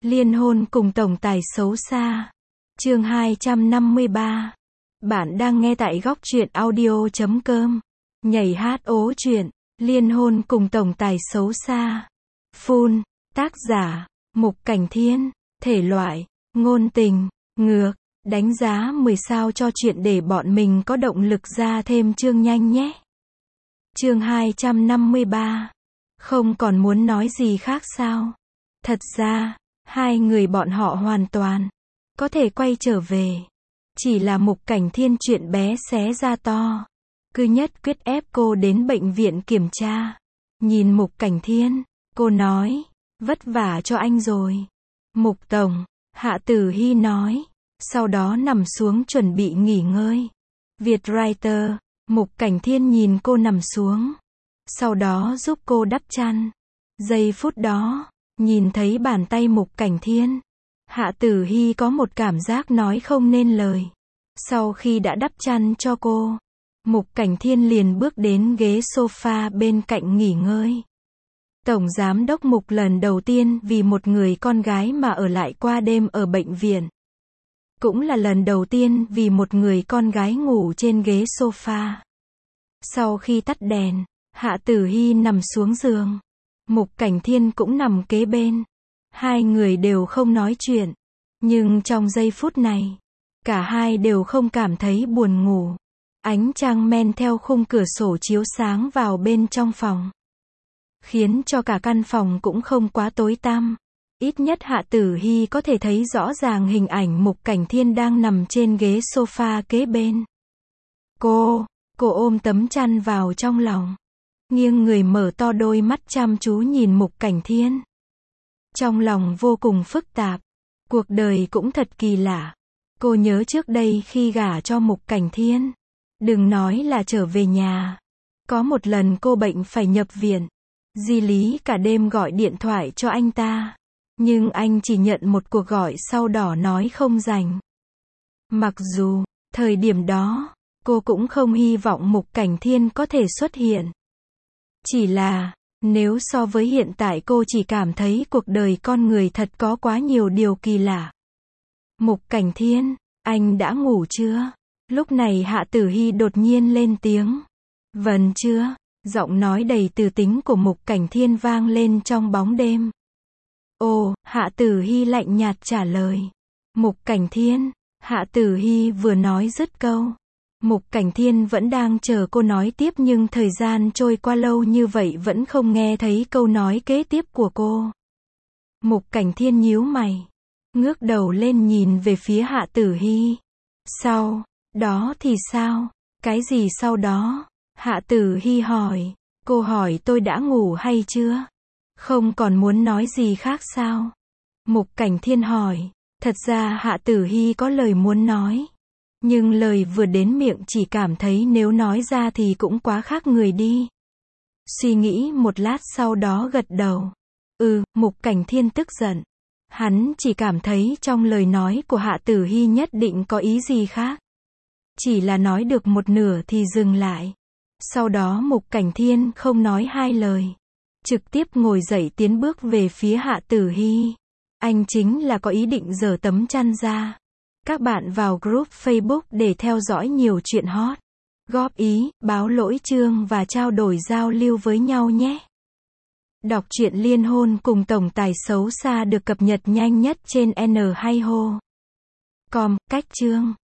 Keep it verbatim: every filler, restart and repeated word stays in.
Liên hôn cùng tổng tài xấu xa. Chương hai trăm năm mươi ba. Bạn đang nghe tại góc truyện audio chấm com. Nhảy hát ố truyện, liên hôn cùng tổng tài xấu xa. Full, tác giả, Mục Cảnh Thiên, thể loại, ngôn tình, ngược, đánh giá mười sao cho chuyện để bọn mình có động lực ra thêm chương nhanh nhé. Chương hai trăm năm mươi ba. Không còn muốn nói gì khác sao? Thật ra, hai người bọn họ hoàn toàn có thể quay trở về. Chỉ là Mục Cảnh Thiên chuyện bé xé ra to. Cứ nhất quyết ép cô đến bệnh viện kiểm tra. Nhìn Mục Cảnh Thiên, cô nói, vất vả cho anh rồi. Mục Tổng, Hạ Tử Hy nói, sau đó nằm xuống chuẩn bị nghỉ ngơi. Vietwriter, Mục Cảnh Thiên nhìn cô nằm xuống. Sau đó giúp cô đắp chăn. Giây phút đó, nhìn thấy bàn tay Mục Cảnh Thiên, Hạ Tử Hy có một cảm giác nói không nên lời. Sau khi đã đắp chăn cho cô, Mục Cảnh Thiên liền bước đến ghế sofa bên cạnh nghỉ ngơi. Tổng giám đốc Mục lần đầu tiên vì một người con gái mà ở lại qua đêm ở bệnh viện. Cũng là lần đầu tiên vì một người con gái ngủ trên ghế sofa. Sau khi tắt đèn, Hạ Tử Hy nằm xuống giường. Mục Cảnh Thiên cũng nằm kế bên. Hai người đều không nói chuyện. Nhưng trong giây phút này, cả hai đều không cảm thấy buồn ngủ. Ánh trăng men theo khung cửa sổ chiếu sáng vào bên trong phòng, khiến cho cả căn phòng cũng không quá tối tăm. Ít nhất Hạ Tử Hy có thể thấy rõ ràng hình ảnh Mục Cảnh Thiên đang nằm trên ghế sofa kế bên. Cô, cô ôm tấm chăn vào trong lòng. Nghiêng người mở to đôi mắt chăm chú nhìn Mục Cảnh Thiên. Trong lòng vô cùng phức tạp. Cuộc đời cũng thật kỳ lạ. Cô nhớ trước đây khi gả cho Mục Cảnh Thiên, đừng nói là trở về nhà. Có một lần cô bệnh phải nhập viện. Di Lý cả đêm gọi điện thoại cho anh ta. Nhưng anh chỉ nhận một cuộc gọi sau đó nói không rảnh. Mặc dù, thời điểm đó, cô cũng không hy vọng Mục Cảnh Thiên có thể xuất hiện. Chỉ là, nếu so với hiện tại cô chỉ cảm thấy cuộc đời con người thật có quá nhiều điều kỳ lạ. Mục Cảnh Thiên, anh đã ngủ chưa? Lúc này Hạ Tử Hy đột nhiên lên tiếng. Vẫn chưa, giọng nói đầy từ tính của Mục Cảnh Thiên vang lên trong bóng đêm. Ồ, Hạ Tử Hy lạnh nhạt trả lời. Mục Cảnh Thiên, Hạ Tử Hy vừa nói dứt câu. Mục Cảnh Thiên vẫn đang chờ cô nói tiếp nhưng thời gian trôi qua lâu như vậy vẫn không nghe thấy câu nói kế tiếp của cô. Mục Cảnh Thiên nhíu mày, ngước đầu lên nhìn về phía Hạ Tử Hy. Sau đó thì sao? Cái gì sau đó? Hạ Tử Hy hỏi. Cô hỏi tôi đã ngủ hay chưa? Không còn muốn nói gì khác sao? Mục Cảnh Thiên hỏi. Thật ra Hạ Tử Hy có lời muốn nói. Nhưng lời vừa đến miệng chỉ cảm thấy nếu nói ra thì cũng quá khác người đi. Suy nghĩ một lát sau đó gật đầu. Ừ, Mục Cảnh Thiên tức giận. Hắn chỉ cảm thấy trong lời nói của Hạ Tử Hy nhất định có ý gì khác. Chỉ là nói được một nửa thì dừng lại. Sau đó Mục Cảnh Thiên không nói hai lời. Trực tiếp ngồi dậy tiến bước về phía Hạ Tử Hy. Anh chính là có ý định giở tấm chăn ra. Các bạn vào group Facebook để theo dõi nhiều chuyện hot, góp ý, báo lỗi chương và trao đổi giao lưu với nhau nhé. Đọc truyện liên hôn cùng tổng tài xấu xa được cập nhật nhanh nhất trên N hai ho chấm com, cách chương.